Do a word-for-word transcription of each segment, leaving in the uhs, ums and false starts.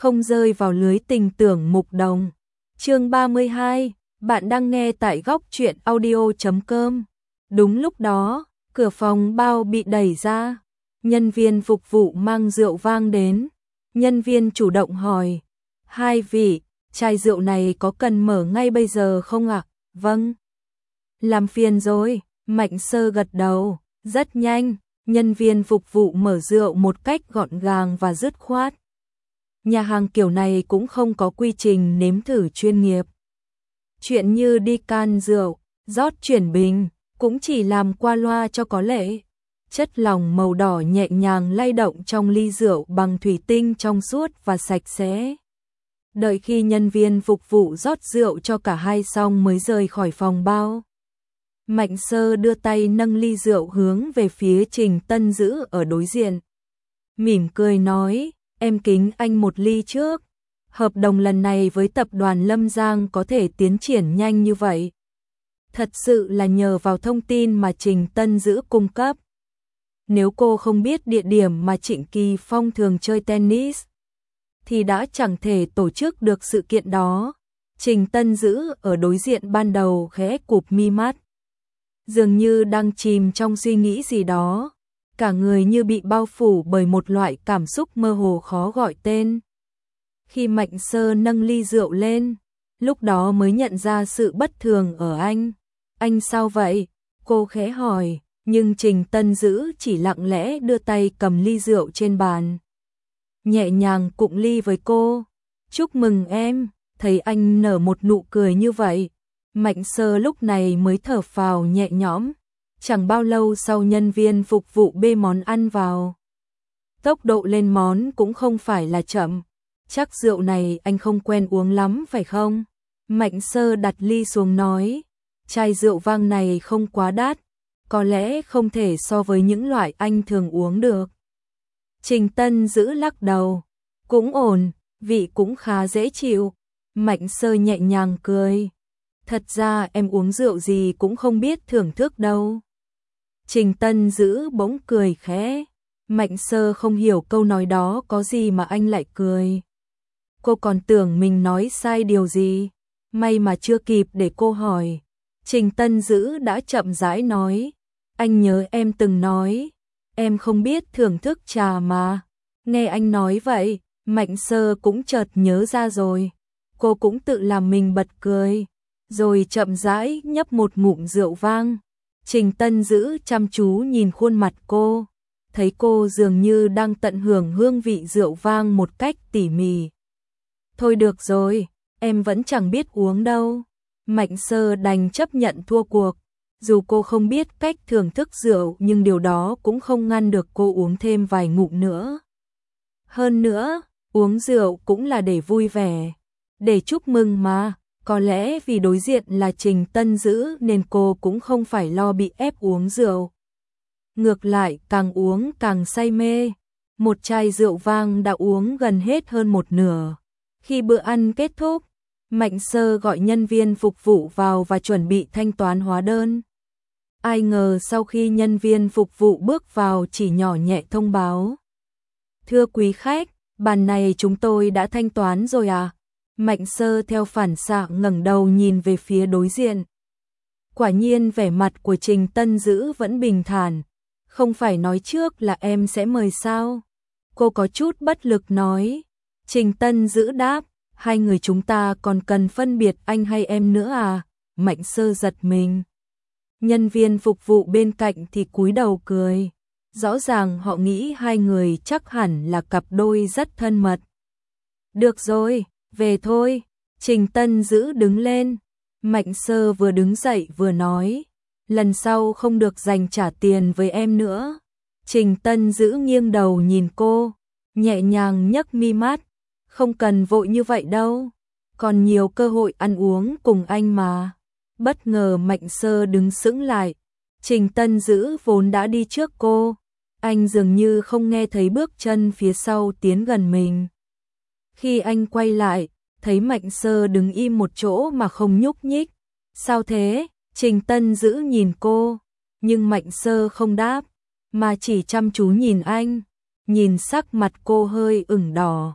không rơi vào lưới tình tưởng mục đồng. Chương ba mươi hai, bạn đang nghe tại góc truyện audio chấm com. Đúng lúc đó, cửa phòng bao bị đẩy ra, nhân viên phục vụ mang rượu vang đến. Nhân viên chủ động hỏi, hai vị, chai rượu này có cần mở ngay bây giờ không ạ? Vâng. Làm phiền rồi, Mạnh Sơ gật đầu, rất nhanh, nhân viên phục vụ mở rượu một cách gọn gàng và dứt khoát. Nhà hàng kiểu này cũng không có quy trình nếm thử chuyên nghiệp. Chuyện như đi can rượu, rót chuyển bình, cũng chỉ làm qua loa cho có lệ. Chất lỏng màu đỏ nhẹ nhàng lay động trong ly rượu bằng thủy tinh trong suốt và sạch sẽ. Đợi khi nhân viên phục vụ rót rượu cho cả hai xong mới rời khỏi phòng bao. Mạnh Sơ đưa tay nâng ly rượu hướng về phía Trình Tân Dữ ở đối diện. Mỉm cười nói, em kính anh một ly trước. Hợp đồng lần này với tập đoàn Lâm Giang có thể tiến triển nhanh như vậy. Thật sự là nhờ vào thông tin mà Trình Tân Dữ cung cấp. Nếu cô không biết địa điểm mà Trịnh Kỳ Phong thường chơi tennis, thì đã chẳng thể tổ chức được sự kiện đó. Trình Tân Dữ ở đối diện ban đầu khẽ cụp mi mắt. Dường như đang chìm trong suy nghĩ gì đó. Cả người như bị bao phủ bởi một loại cảm xúc mơ hồ khó gọi tên. Khi Mạnh Sơ nâng ly rượu lên, lúc đó mới nhận ra sự bất thường ở anh. Anh sao vậy? Cô khẽ hỏi, nhưng Trình Tân Dữ chỉ lặng lẽ đưa tay cầm ly rượu trên bàn. Nhẹ nhàng cụng ly với cô. Chúc mừng em, thấy anh nở một nụ cười như vậy. Mạnh Sơ lúc này mới thở phào nhẹ nhõm. Chẳng bao lâu sau nhân viên phục vụ bê món ăn vào. Tốc độ lên món cũng không phải là chậm. Chắc rượu này anh không quen uống lắm phải không? Mạnh Sơ đặt ly xuống nói. Chai rượu vang này không quá đắt. Có lẽ không thể so với những loại anh thường uống được. Trình Tân Dữ lắc đầu. Cũng ổn, vị cũng khá dễ chịu. Mạnh Sơ nhẹ nhàng cười. Thật ra em uống rượu gì cũng không biết thưởng thức đâu. Trình Tân Dữ bỗng cười khẽ. Mạnh Sơ không hiểu câu nói đó có gì mà anh lại cười. Cô còn tưởng mình nói sai điều gì. May mà chưa kịp để cô hỏi. Trình Tân Dữ đã chậm rãi nói. Anh nhớ em từng nói. Em không biết thưởng thức trà mà. Nghe anh nói vậy, Mạnh Sơ cũng chợt nhớ ra rồi. Cô cũng tự làm mình bật cười. Rồi chậm rãi nhấp một ngụm rượu vang. Trình Tân Dữ chăm chú nhìn khuôn mặt cô. Thấy cô dường như đang tận hưởng hương vị rượu vang một cách tỉ mỉ. Thôi được rồi, em vẫn chẳng biết uống đâu. Mạnh Sơ đành chấp nhận thua cuộc. Dù cô không biết cách thưởng thức rượu nhưng điều đó cũng không ngăn được cô uống thêm vài ngụm nữa. Hơn nữa, uống rượu cũng là để vui vẻ, để chúc mừng mà. Có lẽ vì đối diện là Trình Tân Dữ nên cô cũng không phải lo bị ép uống rượu. Ngược lại càng uống càng say mê. Một chai rượu vang đã uống gần hết hơn một nửa. Khi bữa ăn kết thúc, Mạnh Sơ gọi nhân viên phục vụ vào và chuẩn bị thanh toán hóa đơn. Ai ngờ sau khi nhân viên phục vụ bước vào chỉ nhỏ nhẹ thông báo. Thưa quý khách, bàn này chúng tôi đã thanh toán rồi à? Mạnh Sơ theo phản xạ ngẩng đầu nhìn về phía đối diện. Quả nhiên vẻ mặt của Trình Tân Dữ vẫn bình thản. Không phải nói trước là em sẽ mời sao? Cô có chút bất lực nói. Trình Tân Dữ đáp, hai người chúng ta còn cần phân biệt anh hay em nữa à? Mạnh Sơ giật mình. Nhân viên phục vụ bên cạnh thì cúi đầu cười. Rõ ràng họ nghĩ hai người chắc hẳn là cặp đôi rất thân mật. Được rồi, về thôi. Trình Tân Dữ đứng lên. Mạnh Sơ vừa đứng dậy vừa nói. Lần sau không được dành trả tiền với em nữa. Trình Tân Dữ nghiêng đầu nhìn cô. Nhẹ nhàng nhấc mi mắt. Không cần vội như vậy đâu. Còn nhiều cơ hội ăn uống cùng anh mà. Bất ngờ Mạnh Sơ đứng sững lại. Trình Tân Dữ vốn đã đi trước cô. Anh dường như không nghe thấy bước chân phía sau tiến gần mình. Khi anh quay lại, thấy Mạnh Sơ đứng im một chỗ mà không nhúc nhích. Sao thế? Trình Tân Dữ nhìn cô. Nhưng Mạnh Sơ không đáp, mà chỉ chăm chú nhìn anh. Nhìn sắc mặt cô hơi ửng đỏ.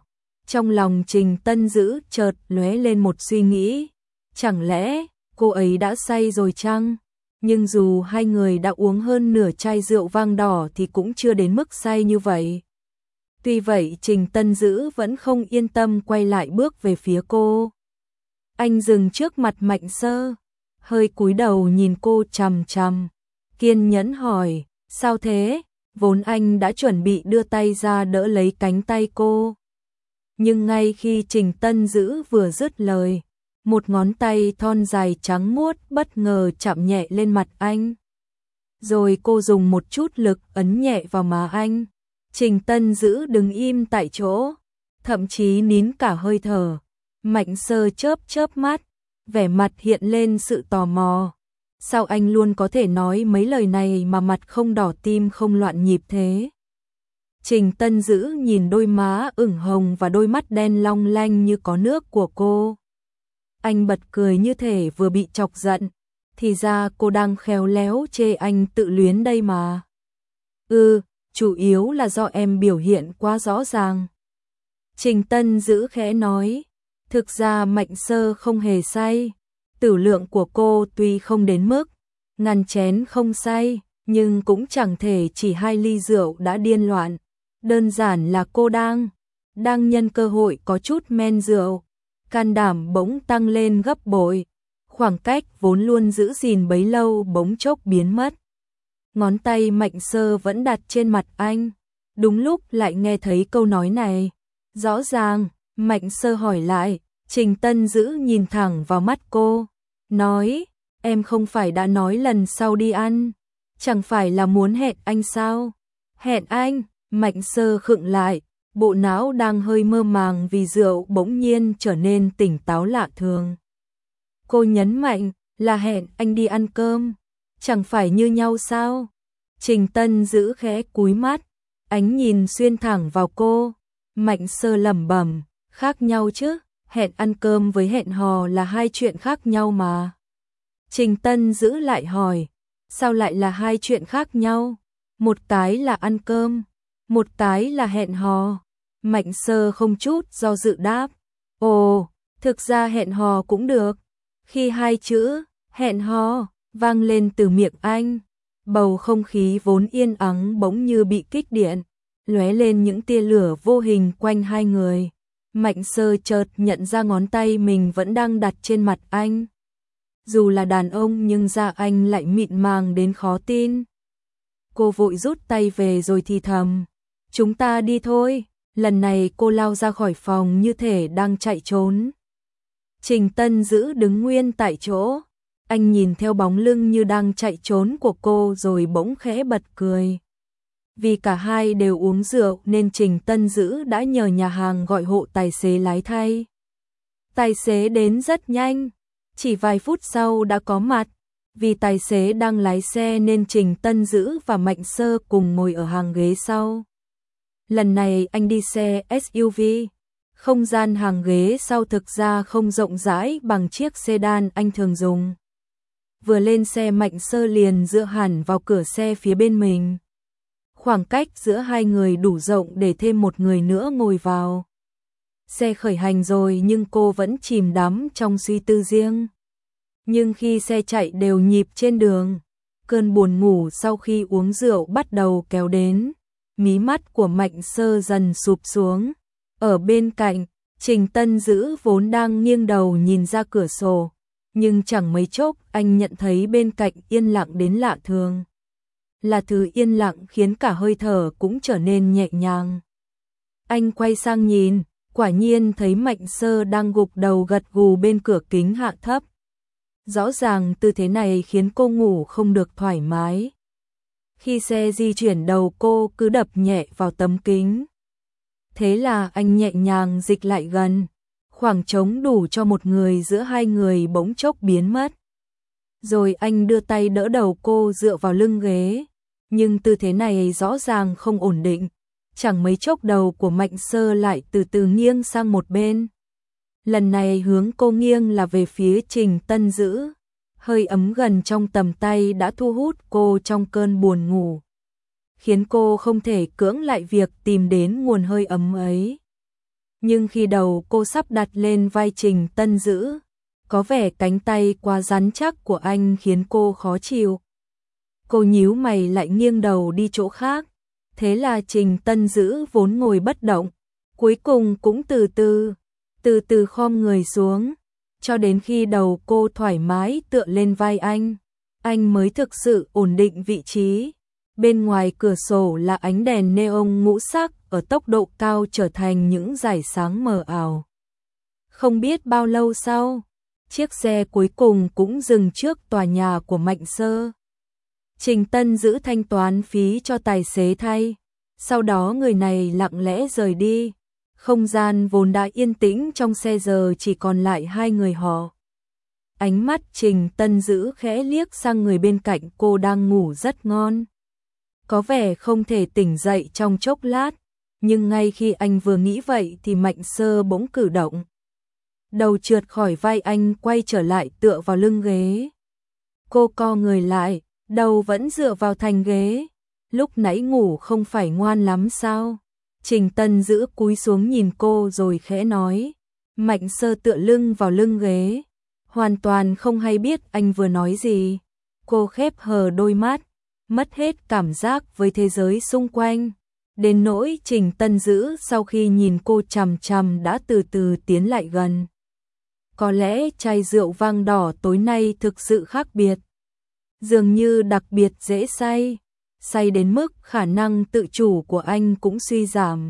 Trong lòng Trình Tân Dữ chợt lóe lên một suy nghĩ, chẳng lẽ cô ấy đã say rồi chăng? Nhưng dù hai người đã uống hơn nửa chai rượu vang đỏ thì cũng chưa đến mức say như vậy. Tuy vậy Trình Tân Dữ vẫn không yên tâm quay lại bước về phía cô. Anh dừng trước mặt Mạnh Sơ, hơi cúi đầu nhìn cô chằm chằm, kiên nhẫn hỏi, sao thế? Vốn anh đã chuẩn bị đưa tay ra đỡ lấy cánh tay cô. Nhưng ngay khi Trình Tân Dữ vừa dứt lời, một ngón tay thon dài trắng muốt bất ngờ chạm nhẹ lên mặt anh. Rồi cô dùng một chút lực ấn nhẹ vào má anh. Trình Tân Dữ đứng im tại chỗ, thậm chí nín cả hơi thở. Mạnh Sơ chớp chớp mắt, vẻ mặt hiện lên sự tò mò. Sao anh luôn có thể nói mấy lời này mà mặt không đỏ tim không loạn nhịp thế? Trình Tân Dữ nhìn đôi má ửng hồng và đôi mắt đen long lanh như có nước của cô. Anh bật cười như thể vừa bị chọc giận, thì ra cô đang khéo léo chê anh tự luyến đây mà. Ừ, chủ yếu là do em biểu hiện quá rõ ràng. Trình Tân Dữ khẽ nói, thực ra Mạnh Sơ không hề say, tử lượng của cô tuy không đến mức ngăn chén không say, nhưng cũng chẳng thể chỉ hai ly rượu đã điên loạn. Đơn giản là cô đang, đang nhân cơ hội có chút men rượu, can đảm bỗng tăng lên gấp bội, khoảng cách vốn luôn giữ gìn bấy lâu bỗng chốc biến mất. Ngón tay Mạnh Sơ vẫn đặt trên mặt anh, đúng lúc lại nghe thấy câu nói này. Rõ ràng, Mạnh Sơ hỏi lại, Trình Tân Dữ nhìn thẳng vào mắt cô, nói, em không phải đã nói lần sau đi ăn, chẳng phải là muốn hẹn anh sao? Hẹn anh? Mạnh Sơ khựng lại, bộ não đang hơi mơ màng vì rượu bỗng nhiên trở nên tỉnh táo lạ thường. Cô nhấn mạnh, là hẹn anh đi ăn cơm, chẳng phải như nhau sao? Trình Tân Dữ khẽ cúi mắt, ánh nhìn xuyên thẳng vào cô. Mạnh Sơ lẩm bẩm, khác nhau chứ, hẹn ăn cơm với hẹn hò là hai chuyện khác nhau mà. Trình Tân Dữ lại hỏi, sao lại là hai chuyện khác nhau? Một cái là ăn cơm, một cái là hẹn hò. Mạnh Sơ không chút do dự đáp, ồ, thực ra hẹn hò cũng được. Khi hai chữ hẹn hò vang lên từ miệng anh, bầu không khí vốn yên ắng bỗng như bị kích điện, lóe lên những tia lửa vô hình quanh hai người. Mạnh Sơ chợt nhận ra ngón tay mình vẫn đang đặt trên mặt anh. Dù là đàn ông nhưng da anh lại mịn màng đến khó tin. Cô vội rút tay về rồi thì thầm, chúng ta đi thôi. Lần này cô lao ra khỏi phòng như thể đang chạy trốn. Trình Tân Dữ đứng nguyên tại chỗ, anh nhìn theo bóng lưng như đang chạy trốn của cô rồi bỗng khẽ bật cười. Vì cả hai đều uống rượu nên Trình Tân Dữ đã nhờ nhà hàng gọi hộ tài xế lái thay. Tài xế đến rất nhanh, chỉ vài phút sau đã có mặt. Vì tài xế đang lái xe nên Trình Tân Dữ và Mạnh Sơ cùng ngồi ở hàng ghế sau. Lần này anh đi xe ét u vê, không gian hàng ghế sau thực ra không rộng rãi bằng chiếc sedan anh thường dùng. Vừa lên xe Mạnh Sơ liền dựa hẳn vào cửa xe phía bên mình. Khoảng cách giữa hai người đủ rộng để thêm một người nữa ngồi vào. Xe khởi hành rồi nhưng cô vẫn chìm đắm trong suy tư riêng. Nhưng khi xe chạy đều nhịp trên đường, cơn buồn ngủ sau khi uống rượu bắt đầu kéo đến. Mí mắt của Mạnh Sơ dần sụp xuống. Ở bên cạnh, Trình Tân Dữ vốn đang nghiêng đầu nhìn ra cửa sổ, nhưng chẳng mấy chốc anh nhận thấy bên cạnh yên lặng đến lạ thường. Là thứ yên lặng khiến cả hơi thở cũng trở nên nhẹ nhàng. Anh quay sang nhìn, quả nhiên thấy Mạnh Sơ đang gục đầu gật gù bên cửa kính hạ thấp. Rõ ràng tư thế này khiến cô ngủ không được thoải mái. Khi xe di chuyển đầu cô cứ đập nhẹ vào tấm kính. Thế là anh nhẹ nhàng dịch lại gần, khoảng trống đủ cho một người giữa hai người bỗng chốc biến mất. Rồi anh đưa tay đỡ đầu cô dựa vào lưng ghế, nhưng tư thế này rõ ràng không ổn định. Chẳng mấy chốc đầu của Mạnh Sơ lại từ từ nghiêng sang một bên. Lần này hướng cô nghiêng là về phía Trình Tân Dữ. Hơi ấm gần trong tầm tay đã thu hút cô trong cơn buồn ngủ, khiến cô không thể cưỡng lại việc tìm đến nguồn hơi ấm ấy. Nhưng khi đầu cô sắp đặt lên vai Trình Tân Dữ, có vẻ cánh tay quá rắn chắc của anh khiến cô khó chịu. Cô nhíu mày lại nghiêng đầu đi chỗ khác, thế là Trình Tân Dữ vốn ngồi bất động, cuối cùng cũng từ từ, từ từ khom người xuống, cho đến khi đầu cô thoải mái tựa lên vai anh, anh mới thực sự ổn định vị trí. Bên ngoài cửa sổ là ánh đèn neon ngũ sắc ở tốc độ cao trở thành những dải sáng mờ ảo. Không biết bao lâu sau, chiếc xe cuối cùng cũng dừng trước tòa nhà của Mạnh Sơ. Trình Tân Dữ thanh toán phí cho tài xế thay, sau đó người này lặng lẽ rời đi. Không gian vốn đã yên tĩnh trong xe giờ chỉ còn lại hai người họ. Ánh mắt Trình Tân Dữ khẽ liếc sang người bên cạnh cô đang ngủ rất ngon. Có vẻ không thể tỉnh dậy trong chốc lát, nhưng ngay khi anh vừa nghĩ vậy thì Mạnh Sơ bỗng cử động. Đầu trượt khỏi vai anh quay trở lại tựa vào lưng ghế. Cô co người lại, đầu vẫn dựa vào thành ghế. Lúc nãy ngủ không phải ngoan lắm sao? Trình Tân Dữ cúi xuống nhìn cô rồi khẽ nói. Mạnh Sơ tựa lưng vào lưng ghế, hoàn toàn không hay biết anh vừa nói gì. Cô khép hờ đôi mắt, mất hết cảm giác với thế giới xung quanh. Đến nỗi Trình Tân Dữ sau khi nhìn cô chằm chằm đã từ từ tiến lại gần. Có lẽ chai rượu vang đỏ tối nay thực sự khác biệt. Dường như đặc biệt dễ say. Say đến mức khả năng tự chủ của anh cũng suy giảm.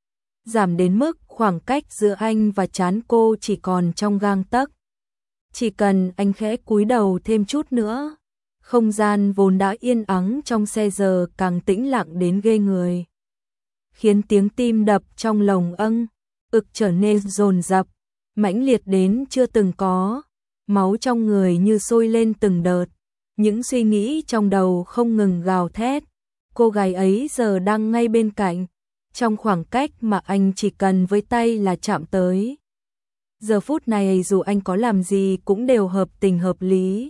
Giảm đến mức khoảng cách giữa anh và trán cô chỉ còn trong gang tấc. Chỉ cần anh khẽ cúi đầu thêm chút nữa, không gian vốn đã yên ắng trong xe giờ càng tĩnh lặng đến ghê người. Khiến tiếng tim đập trong lồng âng, ực trở nên dồn dập, mãnh liệt đến chưa từng có. Máu trong người như sôi lên từng đợt. Những suy nghĩ trong đầu không ngừng gào thét. Cô gái ấy giờ đang ngay bên cạnh, trong khoảng cách mà anh chỉ cần với tay là chạm tới. Giờ phút này dù anh có làm gì cũng đều hợp tình hợp lý.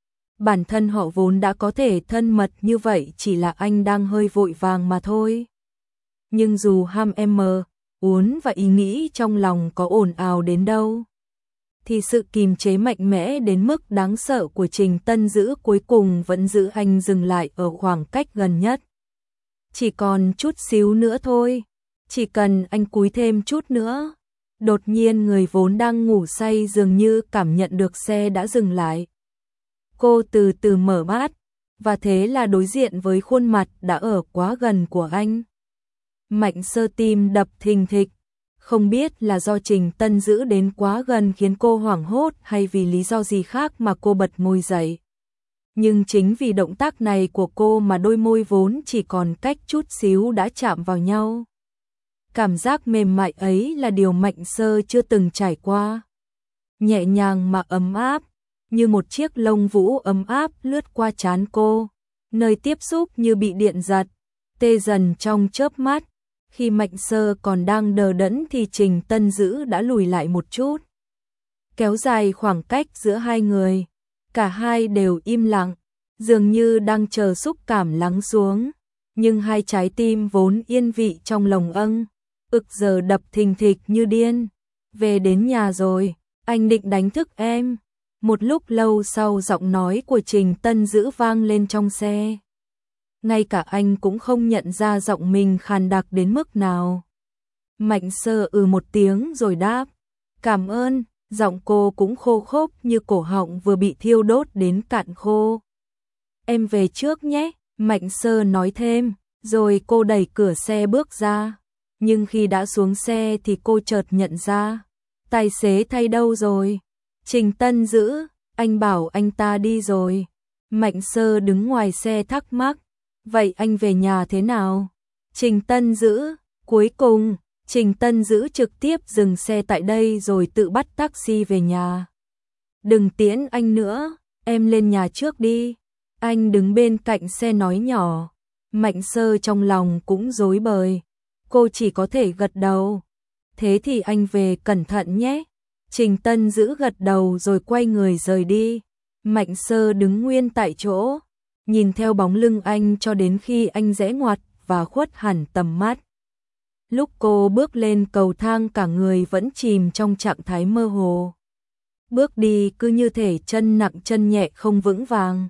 Bản thân họ vốn đã có thể thân mật như vậy, chỉ là anh đang hơi vội vàng mà thôi. Nhưng dù ham em mờ, uốn và ý nghĩ trong lòng có ồn ào đến đâu, thì sự kìm chế mạnh mẽ đến mức đáng sợ của Trình Tân Dữ cuối cùng vẫn giữ anh dừng lại ở khoảng cách gần nhất. Chỉ còn chút xíu nữa thôi, chỉ cần anh cúi thêm chút nữa. Đột nhiên người vốn đang ngủ say dường như cảm nhận được xe đã dừng lại. Cô từ từ mở mắt, và thế là đối diện với khuôn mặt đã ở quá gần của anh. Mạnh Sơ tim đập thình thịch. Không biết là do Trình Tân Dữ đến quá gần khiến cô hoảng hốt hay vì lý do gì khác mà cô bật môi dậy. Nhưng chính vì động tác này của cô mà đôi môi vốn chỉ còn cách chút xíu đã chạm vào nhau. Cảm giác mềm mại ấy là điều Mạnh Sơ chưa từng trải qua. Nhẹ nhàng mà ấm áp, như một chiếc lông vũ ấm áp lướt qua trán cô, nơi tiếp xúc như bị điện giật, tê dần trong chớp mắt. Khi Mạnh Sơ còn đang đờ đẫn thì Trình Tân Dữ đã lùi lại một chút, kéo dài khoảng cách giữa hai người. Cả hai đều im lặng, dường như đang chờ xúc cảm lắng xuống. Nhưng hai trái tim vốn yên vị trong lồng âng, ực giờ đập thình thịch như điên. Về đến nhà rồi, anh định đánh thức em. Một lúc lâu sau giọng nói của Trình Tân Dữ vang lên trong xe. Ngay cả anh cũng không nhận ra giọng mình khàn đặc đến mức nào. Mạnh Sơ ừ một tiếng rồi đáp. Cảm ơn. Giọng cô cũng khô khốc như cổ họng vừa bị thiêu đốt đến cạn khô. Em về trước nhé, Mạnh Sơ nói thêm, rồi cô đẩy cửa xe bước ra. Nhưng khi đã xuống xe thì cô chợt nhận ra, tài xế thay đâu rồi? Trình Tân Dữ, anh bảo anh ta đi rồi. Mạnh Sơ đứng ngoài xe thắc mắc, vậy anh về nhà thế nào? Trình Tân Dữ, cuối cùng Trình Tân Dữ trực tiếp dừng xe tại đây rồi tự bắt taxi về nhà. Đừng tiễn anh nữa, em lên nhà trước đi. Anh đứng bên cạnh xe nói nhỏ. Mạnh Sơ trong lòng cũng rối bời. Cô chỉ có thể gật đầu. Thế thì anh về cẩn thận nhé. Trình Tân Dữ gật đầu rồi quay người rời đi. Mạnh Sơ đứng nguyên tại chỗ, nhìn theo bóng lưng anh cho đến khi anh rẽ ngoặt và khuất hẳn tầm mắt. Lúc cô bước lên cầu thang cả người vẫn chìm trong trạng thái mơ hồ. Bước đi cứ như thể chân nặng chân nhẹ không vững vàng.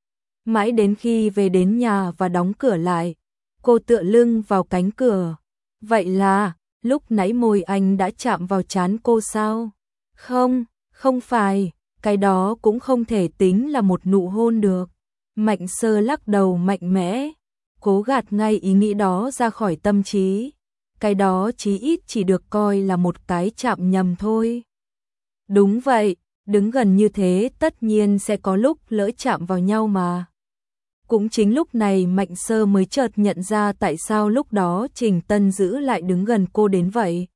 Mãi đến khi về đến nhà và đóng cửa lại, cô tựa lưng vào cánh cửa. Vậy là, lúc nãy môi anh đã chạm vào trán cô sao? Không, không phải, cái đó cũng không thể tính là một nụ hôn được. Mạnh Sơ lắc đầu mạnh mẽ, cố gạt ngay ý nghĩ đó ra khỏi tâm trí. Cái đó chí ít chỉ được coi là một cái chạm nhầm thôi. Đúng vậy, đứng gần như thế tất nhiên sẽ có lúc lỡ chạm vào nhau mà. Cũng chính lúc này Mạnh Sơ mới chợt nhận ra tại sao lúc đó Trình Tân Dữ lại đứng gần cô đến vậy.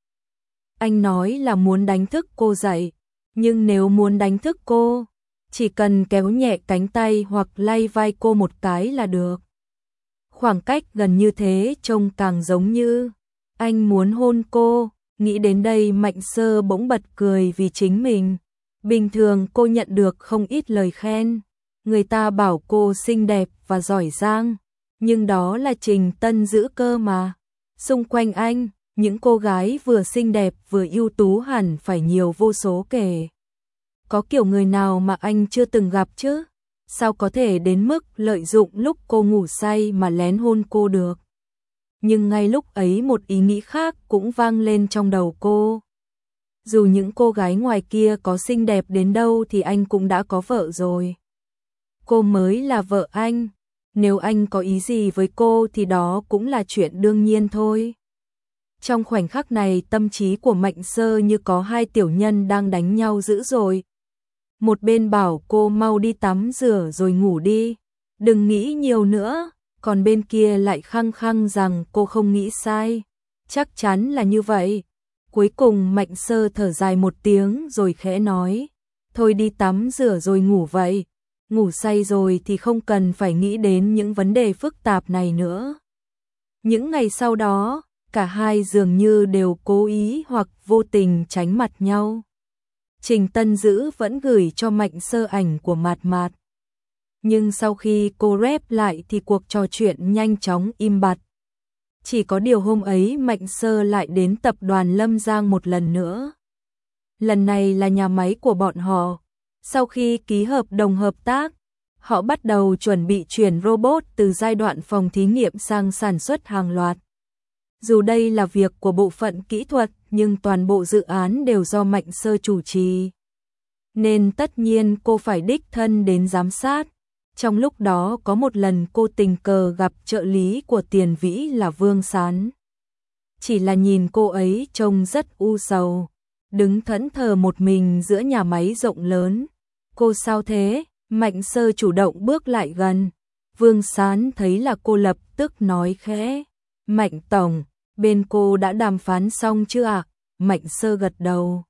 Anh nói là muốn đánh thức cô dậy, nhưng nếu muốn đánh thức cô, chỉ cần kéo nhẹ cánh tay hoặc lay vai cô một cái là được. Khoảng cách gần như thế trông càng giống như anh muốn hôn cô. Nghĩ đến đây Mạnh Sơ bỗng bật cười vì chính mình. Bình thường cô nhận được không ít lời khen. Người ta bảo cô xinh đẹp và giỏi giang, nhưng đó là Trình Tân Dữ cơ mà. Xung quanh anh, những cô gái vừa xinh đẹp vừa ưu tú hẳn phải nhiều vô số kể. Có kiểu người nào mà anh chưa từng gặp chứ? Sao có thể đến mức lợi dụng lúc cô ngủ say mà lén hôn cô được? Nhưng ngay lúc ấy một ý nghĩ khác cũng vang lên trong đầu cô. Dù những cô gái ngoài kia có xinh đẹp đến đâu thì anh cũng đã có vợ rồi. Cô mới là vợ anh, nếu anh có ý gì với cô thì đó cũng là chuyện đương nhiên thôi. Trong khoảnh khắc này tâm trí của Mạnh Sơ như có hai tiểu nhân đang đánh nhau dữ dội. Một bên bảo cô mau đi tắm rửa rồi ngủ đi, đừng nghĩ nhiều nữa, còn bên kia lại khăng khăng rằng cô không nghĩ sai. Chắc chắn là như vậy. Cuối cùng Mạnh Sơ thở dài một tiếng rồi khẽ nói, thôi đi tắm rửa rồi ngủ vậy. Ngủ say rồi thì không cần phải nghĩ đến những vấn đề phức tạp này nữa. Những ngày sau đó, cả hai dường như đều cố ý hoặc vô tình tránh mặt nhau. Trình Tân Dữ vẫn gửi cho Mạnh Sơ ảnh của Mạt Mạt. Nhưng sau khi cô rep lại thì cuộc trò chuyện nhanh chóng im bặt. Chỉ có điều hôm ấy Mạnh Sơ lại đến tập đoàn Lâm Giang một lần nữa. Lần này là nhà máy của bọn họ. Sau khi ký hợp đồng hợp tác, họ bắt đầu chuẩn bị chuyển robot từ giai đoạn phòng thí nghiệm sang sản xuất hàng loạt. Dù đây là việc của bộ phận kỹ thuật, nhưng toàn bộ dự án đều do Mạnh Sơ chủ trì. Nên tất nhiên cô phải đích thân đến giám sát. Trong lúc đó có một lần cô tình cờ gặp trợ lý của Tiền Vĩ là Vương Sán. Chỉ là nhìn cô ấy trông rất u sầu, đứng thẫn thờ một mình giữa nhà máy rộng lớn. Cô sao thế? Mạnh Sơ chủ động bước lại gần. Vương Sán thấy là cô lập tức nói khẽ, Mạnh Tổng, bên cô đã đàm phán xong chưa ạ? Mạnh Sơ gật đầu.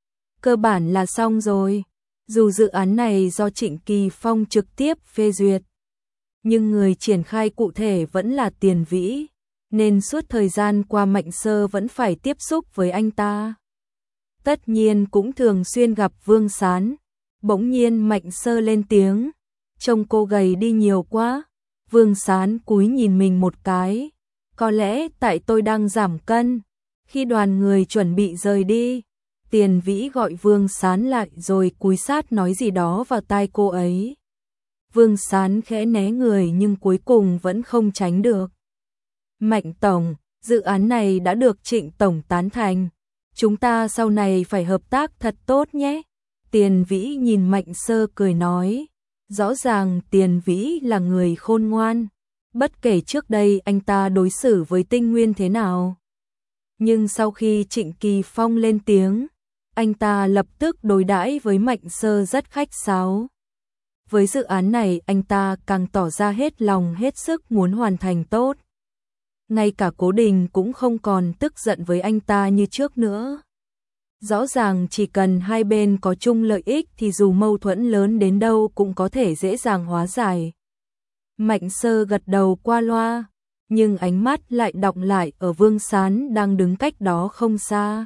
Cơ bản là xong rồi. Dù dự án này do Trịnh Kỳ Phong trực tiếp phê duyệt, nhưng người triển khai cụ thể vẫn là Tiền Vĩ, nên suốt thời gian qua Mạnh Sơ vẫn phải tiếp xúc với anh ta. Tất nhiên cũng thường xuyên gặp Vương Sán. Bỗng nhiên Mạnh Sơ lên tiếng, trông cô gầy đi nhiều quá. Vương Sán cúi nhìn mình một cái, có lẽ tại tôi đang giảm cân. Khi đoàn người chuẩn bị rời đi, Tiền Vĩ gọi Vương Sán lại rồi cúi sát nói gì đó vào tai cô ấy. Vương Sán khẽ né người nhưng cuối cùng vẫn không tránh được. Mạnh Tổng, dự án này đã được Trịnh Tổng tán thành. Chúng ta sau này phải hợp tác thật tốt nhé. Tiền Vĩ nhìn Mạnh Sơ cười nói. Rõ ràng Tiền Vĩ là người khôn ngoan. Bất kể trước đây anh ta đối xử với Tinh Nguyên thế nào. Nhưng sau khi Trịnh Kỳ Phong lên tiếng, anh ta lập tức đối đãi với Mạnh Sơ rất khách sáo. Với dự án này anh ta càng tỏ ra hết lòng hết sức muốn hoàn thành tốt. Ngay cả Cố Đình cũng không còn tức giận với anh ta như trước nữa. Rõ ràng chỉ cần hai bên có chung lợi ích thì dù mâu thuẫn lớn đến đâu cũng có thể dễ dàng hóa giải. Mạnh Sơ gật đầu qua loa, nhưng ánh mắt lại đọng lại ở Vương Sán đang đứng cách đó không xa.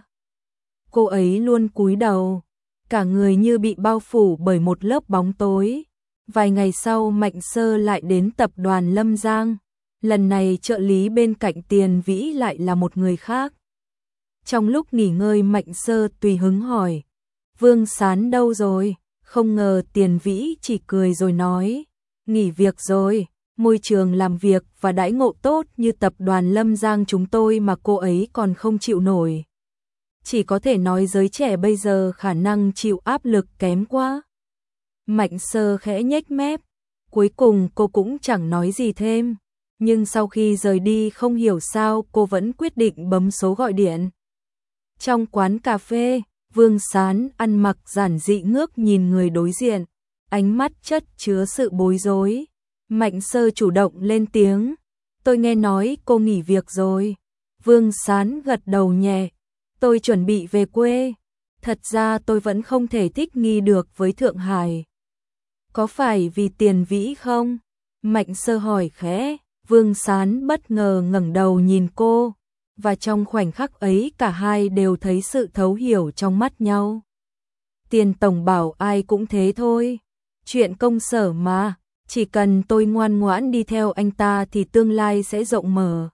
Cô ấy luôn cúi đầu, cả người như bị bao phủ bởi một lớp bóng tối. Vài ngày sau Mạnh Sơ lại đến tập đoàn Lâm Giang. lần này trợ lý bên cạnh Tiền Vĩ lại là một người khác. Trong lúc nghỉ ngơi Mạnh Sơ tùy hứng hỏi, Vương Sán đâu rồi? Không ngờ Tiền Vĩ chỉ cười rồi nói, nghỉ việc rồi, môi trường làm việc và đãi ngộ tốt như tập đoàn Lâm Giang chúng tôi mà cô ấy còn không chịu nổi. Chỉ có thể nói giới trẻ bây giờ khả năng chịu áp lực kém quá. Mạnh Sơ khẽ nhếch mép, cuối cùng cô cũng chẳng nói gì thêm, nhưng sau khi rời đi không hiểu sao cô vẫn quyết định bấm số gọi điện. Trong quán cà phê, Vương Sán ăn mặc giản dị ngước nhìn người đối diện, ánh mắt chất chứa sự bối rối. Mạnh Sơ chủ động lên tiếng, tôi nghe nói cô nghỉ việc rồi. Vương Sán gật đầu nhẹ, tôi chuẩn bị về quê, thật ra tôi vẫn không thể thích nghi được với Thượng Hải. Có phải vì Tiền Vĩ không? Mạnh Sơ hỏi khẽ. Vương Sán bất ngờ ngẩng đầu nhìn cô, và trong khoảnh khắc ấy cả hai đều thấy sự thấu hiểu trong mắt nhau. Tiền tổng bảo ai cũng thế thôi, chuyện công sở mà, chỉ cần tôi ngoan ngoãn đi theo anh ta thì tương lai sẽ rộng mở.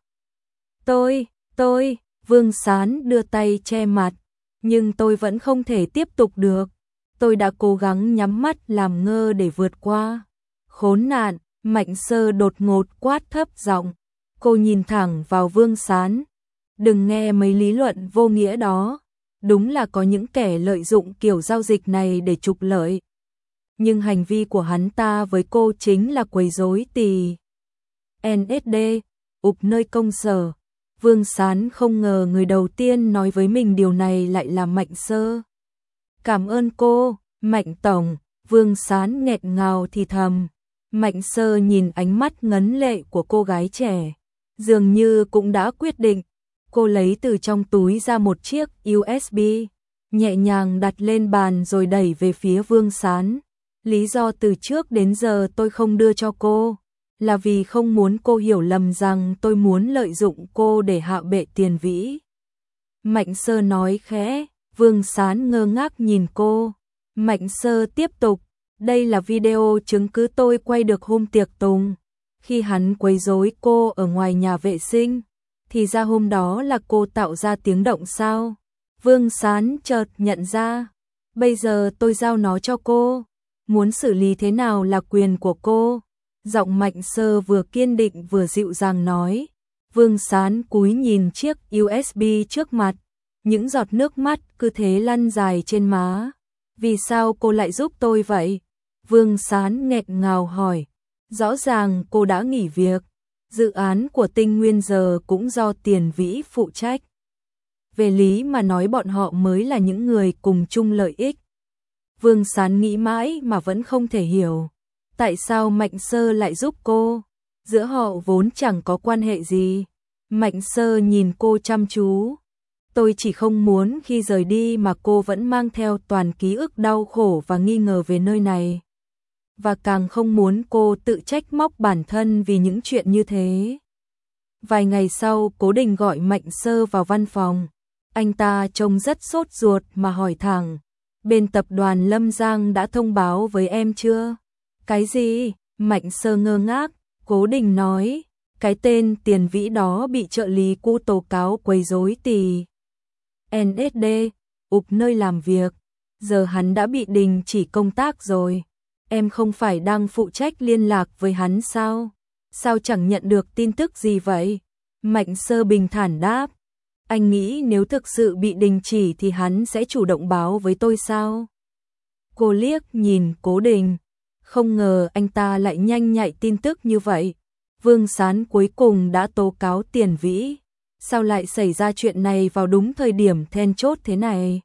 Tôi, tôi, Vương Sán đưa tay che mặt, nhưng tôi vẫn không thể tiếp tục được. Tôi đã cố gắng nhắm mắt làm ngơ để vượt qua. Khốn nạn, Mạnh Sơ đột ngột quát thấp giọng. Cô nhìn thẳng vào Vương Sán. Đừng nghe mấy lý luận vô nghĩa đó. Đúng là có những kẻ lợi dụng kiểu giao dịch này để trục lợi. Nhưng hành vi của hắn ta với cô chính là quấy rối tì. en ét đê, ụp nơi công sở. Vương Sán không ngờ người đầu tiên nói với mình điều này lại là Mạnh Sơ. Cảm ơn cô, Mạnh Tổng, Vương Sán nghẹn ngào thì thầm. Mạnh Sơ nhìn ánh mắt ngấn lệ của cô gái trẻ, dường như cũng đã quyết định. Cô lấy từ trong túi ra một chiếc u ét bê, nhẹ nhàng đặt lên bàn rồi đẩy về phía Vương Sán. Lý do từ trước đến giờ tôi không đưa cho cô, là vì không muốn cô hiểu lầm rằng tôi muốn lợi dụng cô để hạ bệ Tiền Vĩ. Mạnh Sơ nói khẽ. Vương Sán ngơ ngác nhìn cô. Mạnh Sơ tiếp tục, đây là video chứng cứ tôi quay được hôm tiệc tùng. Khi hắn quấy rối cô ở ngoài nhà vệ sinh, thì ra hôm đó là cô tạo ra tiếng động sao? Vương Sán chợt nhận ra, bây giờ tôi giao nó cho cô, muốn xử lý thế nào là quyền của cô. Giọng Mạnh Sơ vừa kiên định vừa dịu dàng nói. Vương Sán cúi nhìn chiếc u ét bê trước mặt. Những giọt nước mắt cứ thế lăn dài trên má. Vì sao cô lại giúp tôi vậy? Vương Sán nghẹn ngào hỏi. Rõ ràng cô đã nghỉ việc. Dự án của Tinh Nguyên giờ cũng do Tiền Vĩ phụ trách. Về lý mà nói bọn họ mới là những người cùng chung lợi ích. Vương Sán nghĩ mãi mà vẫn không thể hiểu. Tại sao Mạnh Sơ lại giúp cô? Giữa họ vốn chẳng có quan hệ gì. Mạnh Sơ nhìn cô chăm chú. Tôi chỉ không muốn khi rời đi mà cô vẫn mang theo toàn ký ức đau khổ và nghi ngờ về nơi này. Và càng không muốn cô tự trách móc bản thân vì những chuyện như thế. Vài ngày sau, Cố Đình gọi Mạnh Sơ vào văn phòng. Anh ta trông rất sốt ruột mà hỏi thẳng. Bên tập đoàn Lâm Giang đã thông báo với em chưa? Cái gì? Mạnh Sơ ngơ ngác. Cố Đình nói, cái tên Tiền Vĩ đó bị trợ lý cũ tố cáo quấy rối tì. en ét đê, ụp nơi làm việc. Giờ hắn đã bị đình chỉ công tác rồi. Em không phải đang phụ trách liên lạc với hắn sao? Sao chẳng nhận được tin tức gì vậy? Mạnh Sơ bình thản đáp. Anh nghĩ nếu thực sự bị đình chỉ thì hắn sẽ chủ động báo với tôi sao? Cô liếc nhìn Cố Đình. Không ngờ anh ta lại nhanh nhạy tin tức như vậy. Vương Sán cuối cùng đã tố cáo Tiền Vĩ. Sao lại xảy ra chuyện này vào đúng thời điểm then chốt thế này?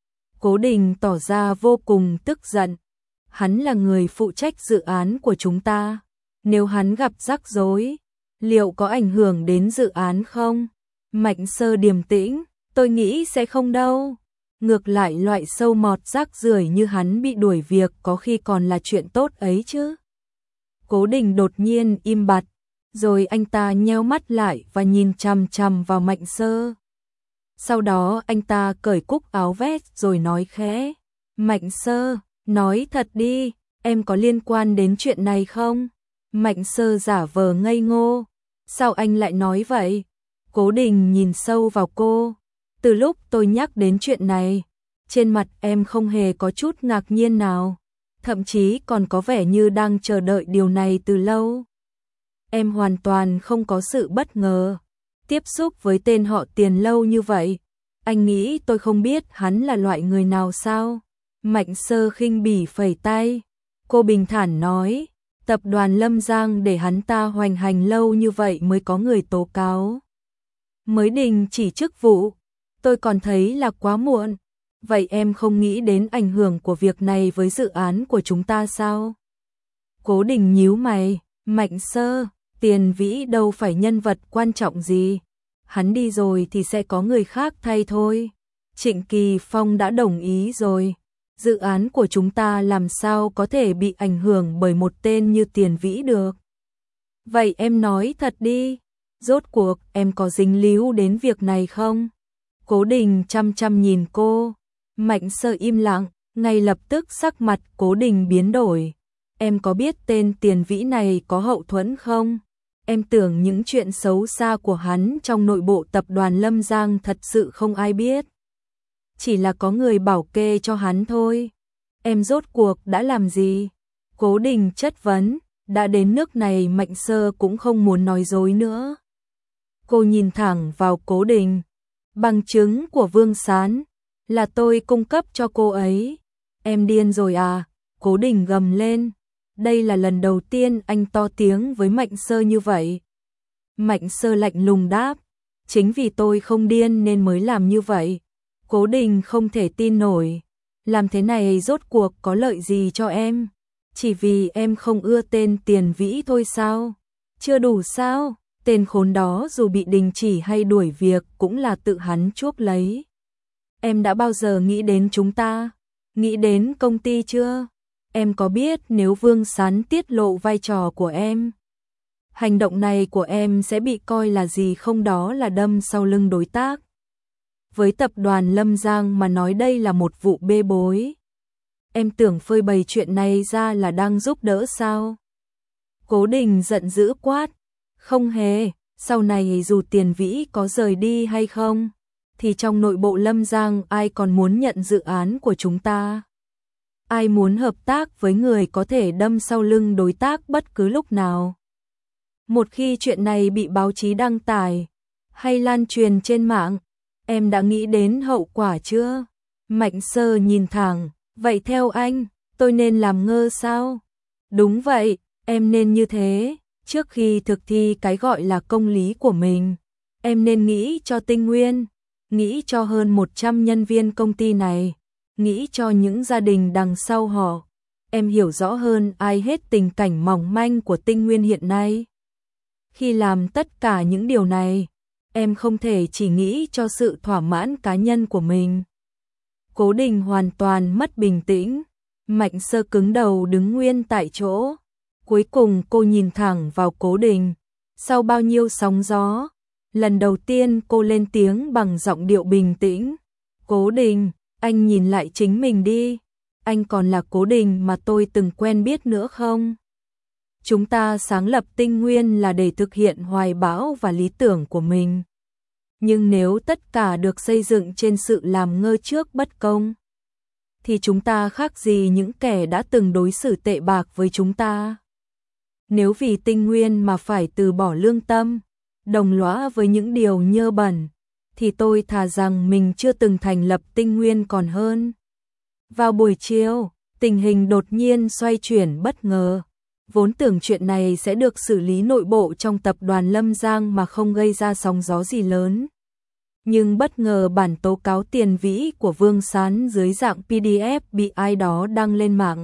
Cố Đình tỏ ra vô cùng tức giận. Hắn là người phụ trách dự án của chúng ta. Nếu hắn gặp rắc rối, liệu có ảnh hưởng đến dự án không? Mạnh Sơ điềm tĩnh, tôi nghĩ sẽ không đâu. Ngược lại loại sâu mọt rác rưởi như hắn bị đuổi việc có khi còn là chuyện tốt ấy chứ. Cố Đình đột nhiên im bặt, rồi anh ta nheo mắt lại và nhìn chằm chằm vào Mạnh Sơ. Sau đó anh ta cởi cúc áo vest rồi nói khẽ. Mạnh Sơ, nói thật đi, em có liên quan đến chuyện này không? Mạnh Sơ giả vờ ngây ngô. Sao anh lại nói vậy? Cố Đình nhìn sâu vào cô. Từ lúc tôi nhắc đến chuyện này, trên mặt em không hề có chút ngạc nhiên nào, thậm chí còn có vẻ như đang chờ đợi điều này từ lâu. Em hoàn toàn không có sự bất ngờ. Tiếp xúc với tên họ Tiền lâu như vậy, anh nghĩ tôi không biết hắn là loại người nào sao? Mạnh Sơ khinh bỉ phẩy tay. Cô bình thản nói, tập đoàn Lâm Giang để hắn ta hoành hành lâu như vậy mới có người tố cáo. Mới đình chỉ chức vụ, tôi còn thấy là quá muộn. Vậy em không nghĩ đến ảnh hưởng của việc này với dự án của chúng ta sao? Cố Đình nhíu mày, Mạnh Sơ, Tiền Vĩ đâu phải nhân vật quan trọng gì. Hắn đi rồi thì sẽ có người khác thay thôi. Trịnh Kỳ Phong đã đồng ý rồi. Dự án của chúng ta làm sao có thể bị ảnh hưởng bởi một tên như Tiền Vĩ được. Vậy em nói thật đi, rốt cuộc em có dính líu đến việc này không? Cố Đình chăm chăm nhìn cô. Mạnh Sơ im lặng, ngay lập tức sắc mặt Cố Đình biến đổi. Em có biết tên Tiền Vĩ này có hậu thuẫn không? Em tưởng những chuyện xấu xa của hắn trong nội bộ tập đoàn Lâm Giang thật sự không ai biết. Chỉ là có người bảo kê cho hắn thôi. Em rốt cuộc đã làm gì? Cố Đình chất vấn, đã đến nước này Mạnh Sơ cũng không muốn nói dối nữa. Cô nhìn thẳng vào Cố Đình. Bằng chứng của Vương Sán là tôi cung cấp cho cô ấy. Em điên rồi à? Cố Đình gầm lên. Đây là lần đầu tiên anh to tiếng với Mạnh Sơ như vậy. Mạnh Sơ lạnh lùng đáp, chính vì tôi không điên nên mới làm như vậy. Cố Đình không thể tin nổi, làm thế này rốt cuộc có lợi gì cho em? Chỉ vì em không ưa tên Tiền Vĩ thôi sao? Chưa đủ sao? Tên khốn đó dù bị đình chỉ hay đuổi việc cũng là tự hắn chuốc lấy. Em đã bao giờ nghĩ đến chúng ta? Nghĩ đến công ty chưa? Em có biết nếu Vương Sán tiết lộ vai trò của em, hành động này của em sẽ bị coi là gì không? Đó là đâm sau lưng đối tác. Với tập đoàn Lâm Giang mà nói đây là một vụ bê bối. Em tưởng phơi bày chuyện này ra là đang giúp đỡ sao? Cố Đình giận dữ quát. Không hề, sau này dù Tiền Vĩ có rời đi hay không, thì trong nội bộ Lâm Giang ai còn muốn nhận dự án của chúng ta? Ai muốn hợp tác với người có thể đâm sau lưng đối tác bất cứ lúc nào? Một khi chuyện này bị báo chí đăng tải hay lan truyền trên mạng, em đã nghĩ đến hậu quả chưa? Mạnh Sơ nhìn thẳng, vậy theo anh, tôi nên làm ngơ sao? Đúng vậy, em nên như thế, trước khi thực thi cái gọi là công lý của mình, em nên nghĩ cho Tinh Nguyên, nghĩ cho hơn một trăm nhân viên công ty này, nghĩ cho những gia đình đằng sau họ. Em hiểu rõ hơn ai hết tình cảnh mỏng manh của Tinh Nguyên hiện nay. Khi làm tất cả những điều này, em không thể chỉ nghĩ cho sự thỏa mãn cá nhân của mình. Cố Đình hoàn toàn mất bình tĩnh, Mạnh Sơ cứng đầu đứng nguyên tại chỗ. Cuối cùng cô nhìn thẳng vào Cố Đình. Sau bao nhiêu sóng gió, lần đầu tiên cô lên tiếng bằng giọng điệu bình tĩnh. Cố Đình, anh nhìn lại chính mình đi. Anh còn là Cố Đình mà tôi từng quen biết nữa không? Chúng ta sáng lập Tinh Nguyên là để thực hiện hoài bão và lý tưởng của mình. Nhưng nếu tất cả được xây dựng trên sự làm ngơ trước bất công, thì chúng ta khác gì những kẻ đã từng đối xử tệ bạc với chúng ta. Nếu vì Tinh Nguyên mà phải từ bỏ lương tâm, đồng lõa với những điều nhơ bẩn, thì tôi thà rằng mình chưa từng thành lập Tinh Nguyên còn hơn. Vào buổi chiều, tình hình đột nhiên xoay chuyển bất ngờ. Vốn tưởng chuyện này sẽ được xử lý nội bộ trong tập đoàn Lâm Giang mà không gây ra sóng gió gì lớn. Nhưng bất ngờ bản tố cáo Tiền Vĩ của Vương Sán dưới dạng pê đê ép bị ai đó đăng lên mạng.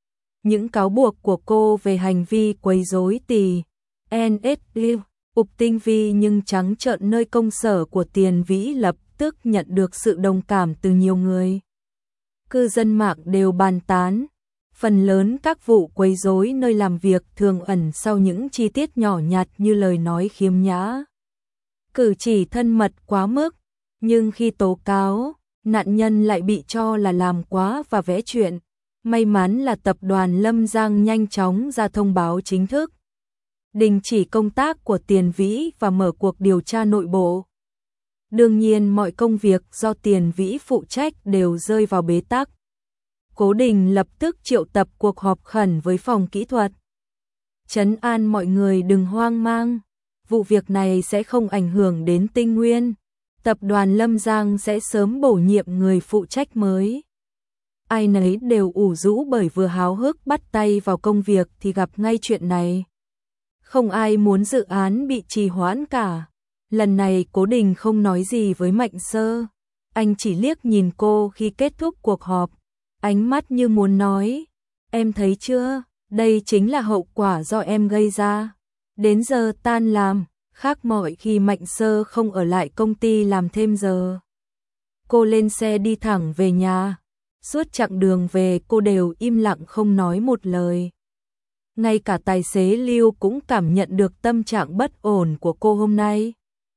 Những cáo buộc của cô về hành vi quấy rối tỷ en ét u ục tinh vi nhưng trắng trợn nơi công sở của Tiền Vĩ lập tức nhận được sự đồng cảm từ nhiều người. Cư dân mạng đều bàn tán. Phần lớn các vụ quấy rối nơi làm việc thường ẩn sau những chi tiết nhỏ nhặt như lời nói khiêm nhã, cử chỉ thân mật quá mức, nhưng khi tố cáo, nạn nhân lại bị cho là làm quá và vẽ chuyện. May mắn là tập đoàn Lâm Giang nhanh chóng ra thông báo chính thức. đình chỉ công tác của Tiền Vĩ và mở cuộc điều tra nội bộ. Đương nhiên mọi công việc do Tiền Vĩ phụ trách đều rơi vào bế tắc. Cố Đình lập tức triệu tập cuộc họp khẩn với phòng kỹ thuật. Trấn an mọi người đừng hoang mang, vụ việc này sẽ không ảnh hưởng đến Tinh Nguyên. Tập đoàn Lâm Giang sẽ sớm bổ nhiệm người phụ trách mới. Ai nấy đều ủ rũ bởi vừa háo hức bắt tay vào công việc thì gặp ngay chuyện này. Không ai muốn dự án bị trì hoãn cả. Lần này Cố Đình không nói gì với Mạnh Sơ. Anh chỉ liếc nhìn cô khi kết thúc cuộc họp. Ánh mắt như muốn nói, em thấy chưa, đây chính là hậu quả do em gây ra. Đến giờ tan làm, khác mọi khi Mạnh Sơ không ở lại công ty làm thêm giờ. Cô lên xe đi thẳng về nhà. Suốt chặng đường về cô đều im lặng không nói một lời. Ngay cả tài xế Lưu cũng cảm nhận được tâm trạng bất ổn của cô hôm nay.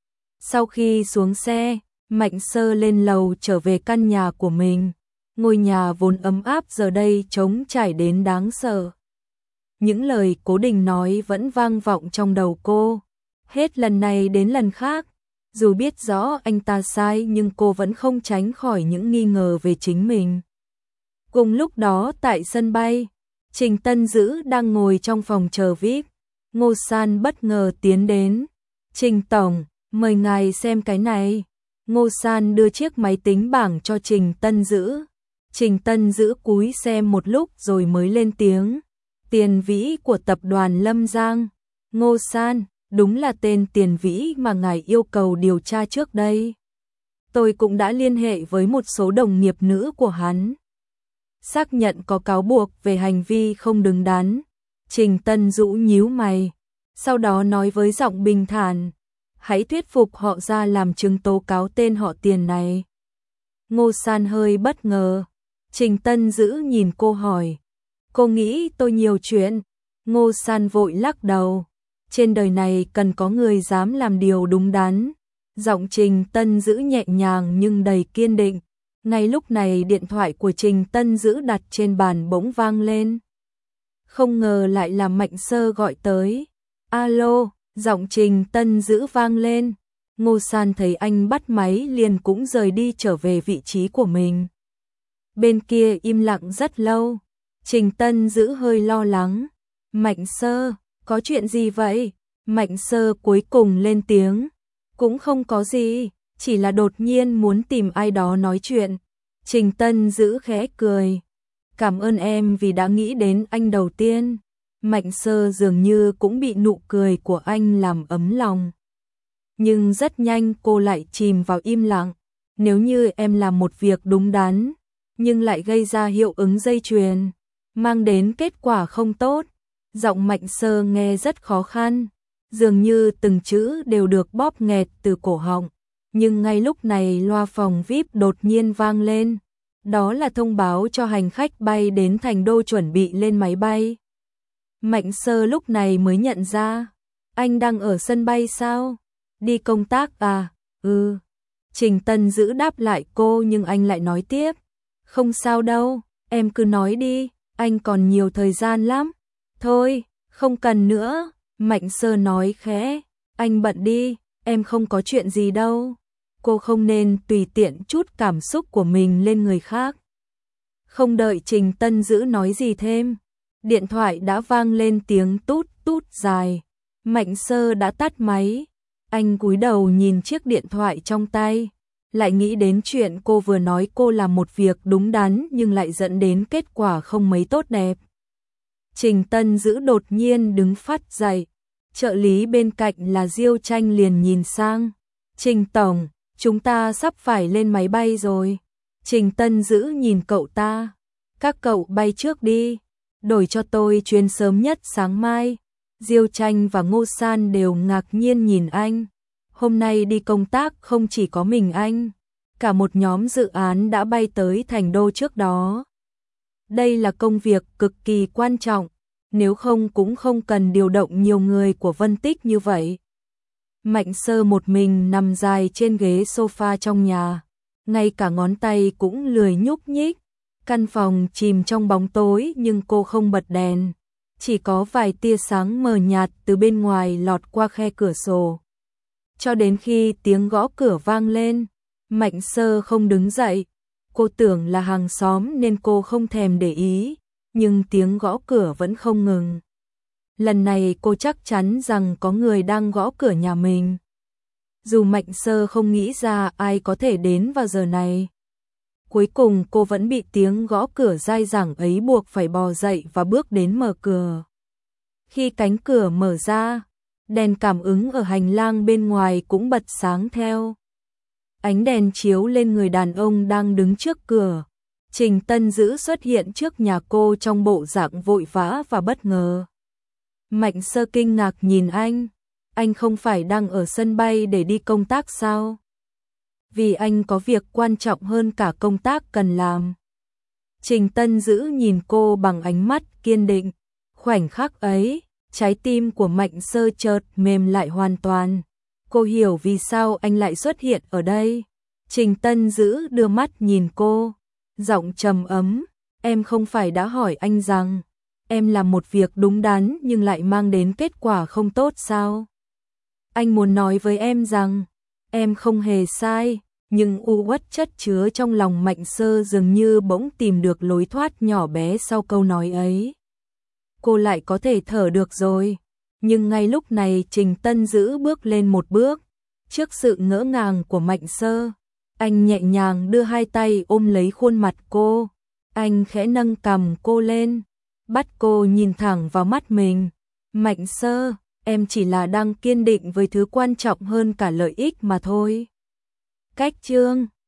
Sau khi xuống xe, Mạnh Sơ lên lầu trở về căn nhà của mình. Ngôi nhà vốn ấm áp giờ đây trống trải đến đáng sợ. Những lời Cố Đình nói vẫn vang vọng trong đầu cô. Hết lần này đến lần khác. Dù biết rõ anh ta sai nhưng cô vẫn không tránh khỏi những nghi ngờ về chính mình. Cùng lúc đó tại sân bay, Trình Tân Dữ đang ngồi trong phòng chờ vi ai pi. Ngô San bất ngờ tiến đến. Trình Tổng, mời ngài xem cái này. Ngô San đưa chiếc máy tính bảng cho Trình Tân Dữ. Trình Tân Dữ cúi xem một lúc rồi mới lên tiếng. Tiền Vĩ của tập đoàn Lâm Giang. Ngô San, đúng là tên Tiền Vĩ mà ngài yêu cầu điều tra trước đây. Tôi cũng đã liên hệ với một số đồng nghiệp nữ của hắn. Xác nhận có cáo buộc về hành vi không đứng đắn. Trình Tân Dữ nhíu mày. Sau đó nói với giọng bình thản. Hãy thuyết phục họ ra làm chứng tố cáo tên họ Tiền này. Ngô San hơi bất ngờ. Trình Tân Dữ nhìn cô hỏi. Cô nghĩ tôi nhiều chuyện. Ngô San vội lắc đầu. Trên đời này cần có người dám làm điều đúng đắn. Giọng Trình Tân Dữ nhẹ nhàng nhưng đầy kiên định. Ngay lúc này điện thoại của Trình Tân Dữ đặt trên bàn bỗng vang lên. Không ngờ lại là Mạnh Sơ gọi tới. Alo, giọng Trình Tân Dữ vang lên. Ngô San thấy anh bắt máy liền cũng rời đi trở về vị trí của mình. Bên kia im lặng rất lâu. Trình Tân Dữ hơi lo lắng. Mạnh Sơ, có chuyện gì vậy? Mạnh Sơ cuối cùng lên tiếng. Cũng không có gì, chỉ là đột nhiên muốn tìm ai đó nói chuyện. Trình Tân Dữ khẽ cười. Cảm ơn em vì đã nghĩ đến anh đầu tiên. Mạnh Sơ dường như cũng bị nụ cười của anh làm ấm lòng. Nhưng rất nhanh cô lại chìm vào im lặng. Nếu như em làm một việc đúng đắn, nhưng lại gây ra hiệu ứng dây chuyền, mang đến kết quả không tốt. Giọng Mạnh Sơ nghe rất khó khăn, dường như từng chữ đều được bóp nghẹt từ cổ họng. Nhưng ngay lúc này loa phòng vi ai pi đột nhiên vang lên. Đó là thông báo cho hành khách bay đến Thành Đô chuẩn bị lên máy bay. Mạnh Sơ lúc này mới nhận ra. Anh đang ở sân bay sao? Đi công tác à? Ừ. Trình Tân Dữ đáp lại cô nhưng anh lại nói tiếp. Không sao đâu, em cứ nói đi, anh còn nhiều thời gian lắm. Thôi, không cần nữa, Mạnh Sơ nói khẽ. Anh bận đi, em không có chuyện gì đâu. Cô không nên tùy tiện chút cảm xúc của mình lên người khác. Không đợi Trình Tân Dữ nói gì thêm, điện thoại đã vang lên tiếng tút tút dài. Mạnh Sơ đã tắt máy. Anh cúi đầu nhìn chiếc điện thoại trong tay, lại nghĩ đến chuyện cô vừa nói cô làm một việc đúng đắn nhưng lại dẫn đến kết quả không mấy tốt đẹp. Trình Tân Dữ đột nhiên đứng phát dậy. Trợ lý bên cạnh là Diêu Tranh liền nhìn sang. Trình Tổng, chúng ta sắp phải lên máy bay rồi. Trình Tân Dữ nhìn cậu ta. Các cậu bay trước đi, đổi cho tôi chuyến sớm nhất sáng mai. Diêu Tranh và Ngô San đều ngạc nhiên nhìn anh. Hôm nay đi công tác không chỉ có mình anh, cả một nhóm dự án đã bay tới Thành Đô trước đó. Đây là công việc cực kỳ quan trọng, nếu không cũng không cần điều động nhiều người của Vân Tích như vậy. Mạnh Sơ một mình nằm dài trên ghế sofa trong nhà, ngay cả ngón tay cũng lười nhúc nhích. Căn phòng chìm trong bóng tối nhưng cô không bật đèn. chỉ có vài tia sáng mờ nhạt từ bên ngoài lọt qua khe cửa sổ. Cho đến khi tiếng gõ cửa vang lên, Mạnh Sơ không đứng dậy. Cô tưởng là hàng xóm nên cô không thèm để ý, nhưng tiếng gõ cửa vẫn không ngừng. Lần này cô chắc chắn rằng có người đang gõ cửa nhà mình. Dù Mạnh Sơ không nghĩ ra ai có thể đến vào giờ này. Cuối cùng cô vẫn bị tiếng gõ cửa dai dẳng ấy buộc phải bò dậy và bước đến mở cửa. Khi cánh cửa mở ra, đèn cảm ứng ở hành lang bên ngoài cũng bật sáng theo. Ánh đèn chiếu lên người đàn ông đang đứng trước cửa. Trình Tân Dữ xuất hiện trước nhà cô trong bộ dạng vội vã và bất ngờ. Mạnh Sơ kinh ngạc nhìn anh. Anh không phải đang ở sân bay để đi công tác sao? Vì anh có việc quan trọng hơn cả công tác cần làm. Trình Tân Dữ nhìn cô bằng ánh mắt kiên định. Khoảnh khắc ấy, trái tim của Mạnh Sơ chợt mềm lại hoàn toàn. Cô hiểu vì sao anh lại xuất hiện ở đây. Trình Tân Dữ đưa mắt nhìn cô, giọng trầm ấm, em không phải đã hỏi anh rằng em làm một việc đúng đắn nhưng lại mang đến kết quả không tốt sao? Anh muốn nói với em rằng em không hề sai, nhưng u uất chất chứa trong lòng Mạnh Sơ dường như bỗng tìm được lối thoát nhỏ bé sau câu nói ấy. Cô lại có thể thở được rồi. Nhưng ngay lúc này Trình Tân Dữ bước lên một bước. Trước sự ngỡ ngàng của Mạnh Sơ, anh nhẹ nhàng đưa hai tay ôm lấy khuôn mặt cô. Anh khẽ nâng cằm cô lên, bắt cô nhìn thẳng vào mắt mình. Mạnh Sơ, em chỉ là đang kiên định với thứ quan trọng hơn cả lợi ích mà thôi. Cách chương